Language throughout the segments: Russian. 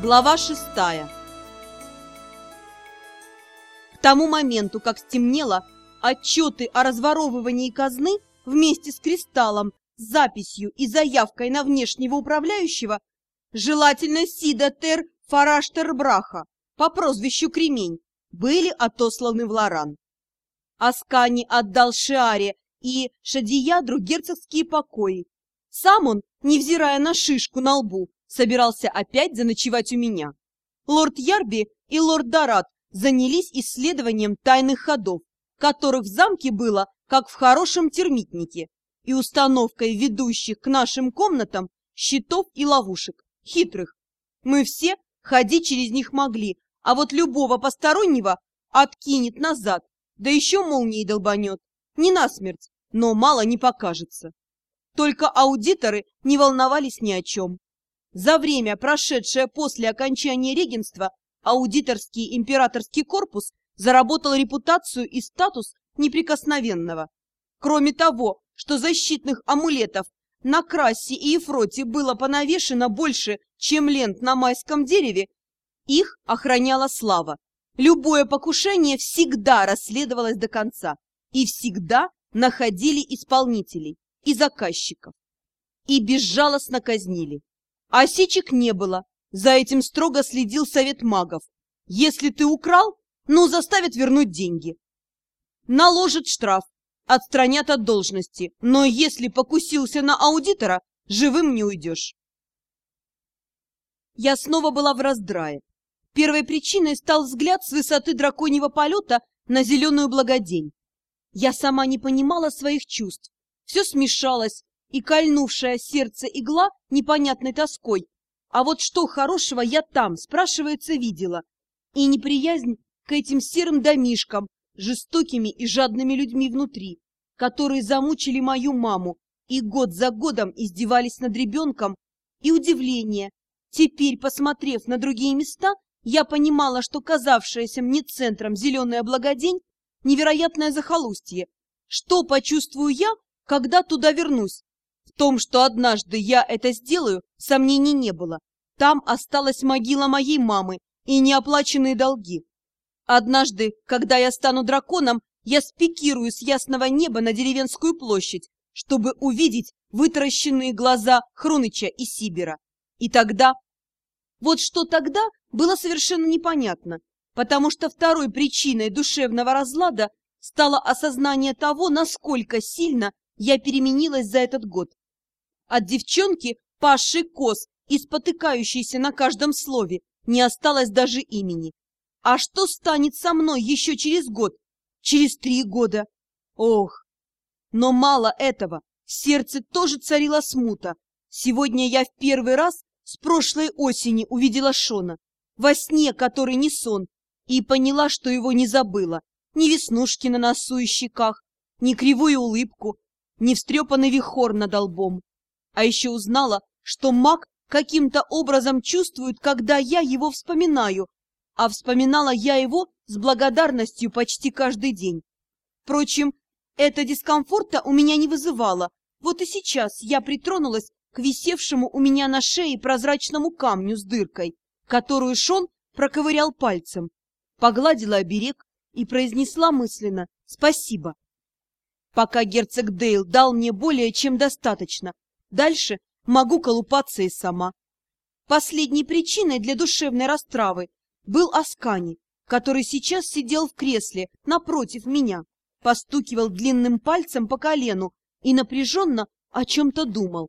Глава 6. К тому моменту, как стемнело, отчеты о разворовывании казны вместе с кристаллом, с записью и заявкой на внешнего управляющего, желательно Сида Тер Фараштер-Браха по прозвищу Кремень, были отосланы в Лоран. Аскани отдал Шиаре и Шадиядру герцогские покои. Сам он, невзирая на шишку на лбу, собирался опять заночевать у меня. Лорд Ярби и лорд Дарат занялись исследованием тайных ходов, которых в замке было, как в хорошем термитнике, и установкой ведущих к нашим комнатам щитов и ловушек, хитрых. Мы все ходить через них могли, а вот любого постороннего откинет назад, да еще молнией долбанет. Не насмерть, но мало не покажется. Только аудиторы не волновались ни о чем. За время, прошедшее после окончания регенства, аудиторский императорский корпус заработал репутацию и статус неприкосновенного. Кроме того, что защитных амулетов на Крассе и Ефроте было понавешено больше, чем лент на майском дереве, их охраняла слава. Любое покушение всегда расследовалось до конца, и всегда находили исполнителей и заказчиков, и безжалостно казнили. Осечек не было, за этим строго следил совет магов. Если ты украл, заставят вернуть деньги. Наложат штраф, отстранят от должности, но если покусился на аудитора, живым не уйдешь. Я снова была в раздрае. Первой причиной стал взгляд с высоты драконьего полета на зеленую благодень. Я сама не понимала своих чувств. Все смешалось, и кольнувшая сердце игла непонятной тоской. А вот что хорошего я там, спрашивается, видела? И неприязнь к этим серым домишкам, жестокими и жадными людьми внутри, которые замучили мою маму и год за годом издевались над ребенком, и удивление. Теперь, посмотрев на другие места, я понимала, что казавшаяся мне центром зеленая благодень — невероятное захолустье. Что почувствую я, когда туда вернусь? В том, что однажды я это сделаю, сомнений не было. Там осталась могила моей мамы и неоплаченные долги. Однажды, когда я стану драконом, я спикирую с ясного неба на деревенскую площадь, чтобы увидеть вытаращенные глаза Хруныча и Сибера. И тогда... Вот что тогда было совершенно непонятно, потому что второй причиной душевного разлада стало осознание того, насколько сильно я переменилась за этот год. От девчонки, пасшей коз и спотыкающейся на каждом слове, не осталось даже имени. А что станет со мной еще через год? Через 3 года? Ох! Но мало этого, в сердце тоже царила смута. Сегодня я в первый раз с прошлой осени увидела Шона, во сне, который не сон, и поняла, что его не забыла. Ни веснушки на носу и щеках, ни кривую улыбку, ни встрепанный вихор над лбом. А еще узнала, что маг каким-то образом чувствует, когда я его вспоминаю, а вспоминала я его с благодарностью почти каждый день. Впрочем, это дискомфорта у меня не вызывало. Вот и сейчас я притронулась к висевшему у меня на шее прозрачному камню с дыркой, которую Шон проковырял пальцем, погладила оберег и произнесла мысленно «спасибо». Пока герцог Дейл дал мне более чем достаточно, дальше могу колупаться и сама. Последней причиной для душевной растравы был Аскани, который сейчас сидел в кресле напротив меня, постукивал длинным пальцем по колену и напряженно о чем-то думал.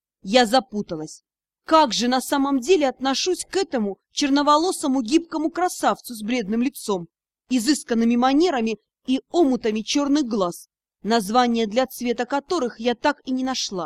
Я запуталась. Как же на самом деле отношусь к этому черноволосому гибкому красавцу с бледным лицом, изысканными манерами и омутами черных глаз, названия для цвета которых я так и не нашла?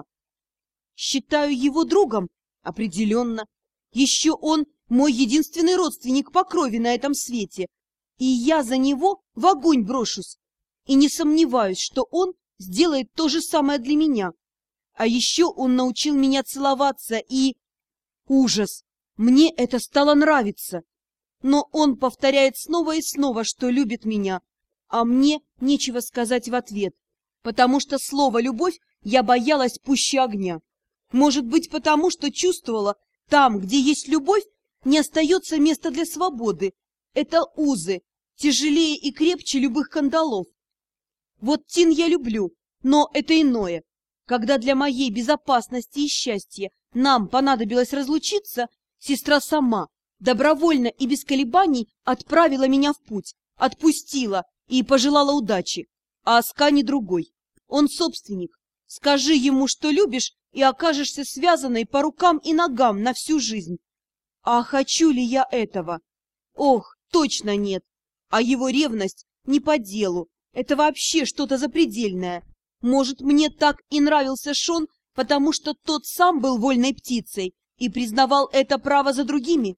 Считаю его другом? Определенно. Еще он мой единственный родственник по крови на этом свете, и я за него в огонь брошусь. И не сомневаюсь, что он сделает то же самое для меня. А еще он научил меня целоваться и... Ужас! Мне это стало нравиться. Но он повторяет снова и снова, что любит меня, а мне нечего сказать в ответ, потому что слово «любовь» я боялась пуще огня. Может быть, потому что чувствовала, там, где есть любовь, не остается места для свободы. Это узы, тяжелее и крепче любых кандалов. Вот Тин я люблю, но это иное. Когда для моей безопасности и счастья нам понадобилось разлучиться, сестра сама, добровольно и без колебаний отправила меня в путь, отпустила и пожелала удачи. А Аска не другой. Он собственник. Скажи ему, что любишь, и окажешься связанной по рукам и ногам на всю жизнь. А хочу ли я этого? Ох, точно нет. А его ревность не по делу. Это вообще что-то запредельное. Может, мне так и нравился Шон, потому что тот сам был вольной птицей и признавал это право за другими?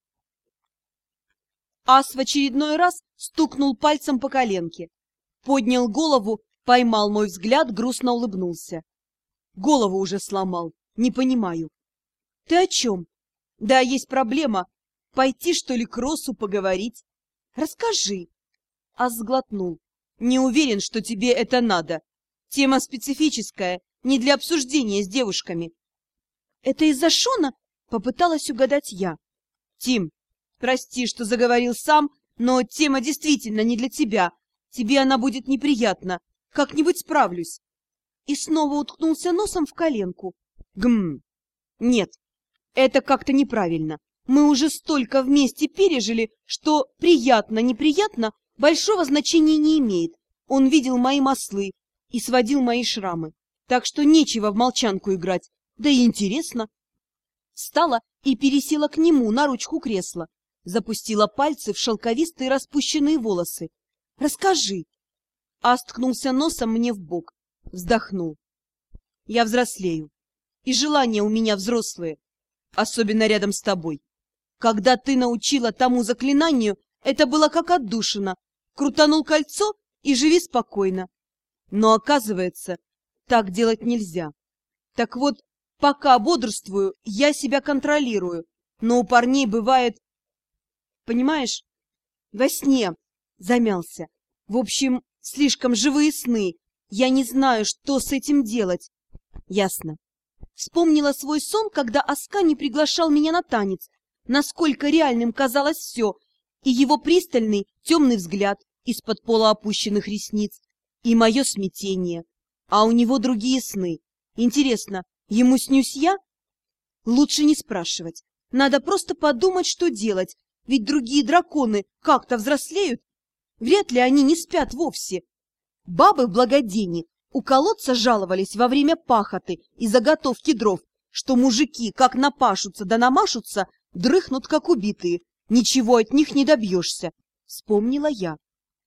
Ас в очередной раз стукнул пальцем по коленке. Поднял голову, поймал мой взгляд, грустно улыбнулся. Голову уже сломал, не понимаю. Ты о чем? Да, есть проблема. Пойти, что ли, к Россу поговорить? Расскажи. Ас сглотнул. Не уверен, что тебе это надо. Тема специфическая, не для обсуждения с девушками. Это из-за Шона? Попыталась угадать я. Тим, прости, что заговорил сам, но тема действительно не для тебя. Тебе она будет неприятна. Как-нибудь справлюсь. И снова уткнулся носом в коленку. Гм. Нет, это как-то неправильно. Мы уже столько вместе пережили, что приятно-неприятно большого значения не имеет. Он видел мои маслы и сводил мои шрамы. Так что нечего в молчанку играть. Да и интересно. Встала и пересела к нему на ручку кресла. Запустила пальцы в шелковистые распущенные волосы. Расскажи. Ас ткнулся носом мне в бок. Вздохнул. Я взрослею. И желания у меня взрослые. Особенно рядом с тобой. Когда ты научила тому заклинанию, это было как отдушина. Крутанул кольцо и живи спокойно. Но, оказывается, так делать нельзя. Так вот, пока бодрствую, я себя контролирую. Но у парней бывает... Понимаешь? Во сне замялся. В общем, слишком живые сны. Я не знаю, что с этим делать. Ясно. Вспомнила свой сон, когда Аска не приглашал меня на танец. Насколько реальным казалось все. И его пристальный темный взгляд из-под полуопущенных ресниц. И мое смятение. А у него другие сны. Интересно, ему снюсь я? Лучше не спрашивать. Надо просто подумать, что делать. Ведь другие драконы как-то взрослеют. Вряд ли они не спят вовсе. Бабы в Благодене у колодца жаловались во время пахоты и заготовки дров, что мужики, как напашутся да намашутся, дрыхнут, как убитые. Ничего от них не добьешься. Вспомнила я.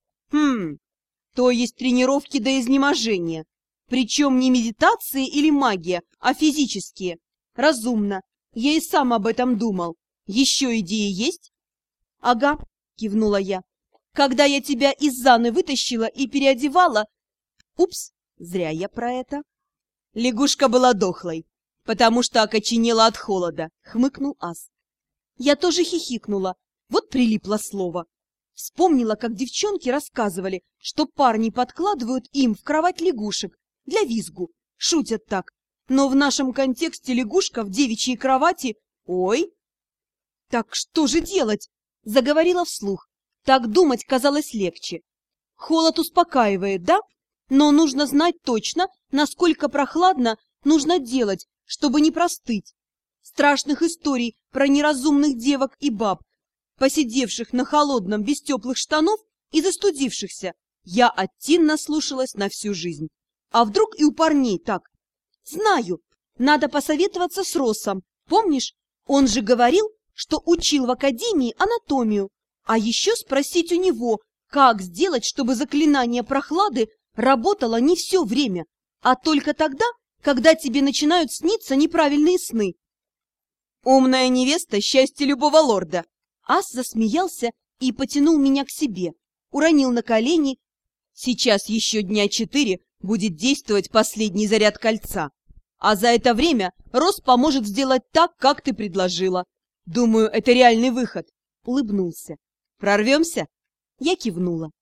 То есть тренировки до изнеможения. Причем не медитации или магия, а физические. Разумно. Я и сам об этом думал. Еще идеи есть? Ага, кивнула я. Когда я тебя из Заны вытащила и переодевала... Упс, зря я про это. Лягушка была дохлой, потому что окоченела от холода, хмыкнул Ас. Я тоже хихикнула. Вот прилипло слово. Вспомнила, как девчонки рассказывали, что парни подкладывают им в кровать лягушек для визгу. Шутят так. Но в нашем контексте лягушка в девичьей кровати... Ой! Так что же делать? Заговорила вслух. Так думать казалось легче. Холод успокаивает, да? Но нужно знать точно, насколько прохладно нужно делать, чтобы не простыть. Страшных историй про неразумных девок и баб, посидевших на холодном без теплых штанов и застудившихся, я от Тин наслушалась на всю жизнь. А вдруг и у парней так? Знаю, надо посоветоваться с Россом. Помнишь, он же говорил, что учил в академии анатомию. А еще спросить у него, как сделать, чтобы заклинание прохлады работало не все время, а только тогда, когда тебе начинают сниться неправильные сны. Умная невеста — счастье любого лорда. Ас засмеялся и потянул меня к себе, уронил на колени. Сейчас еще дня 4 будет действовать последний заряд кольца. А за это время Росс поможет сделать так, как ты предложила. Думаю, это реальный выход. Улыбнулся. Прорвемся? Я кивнула.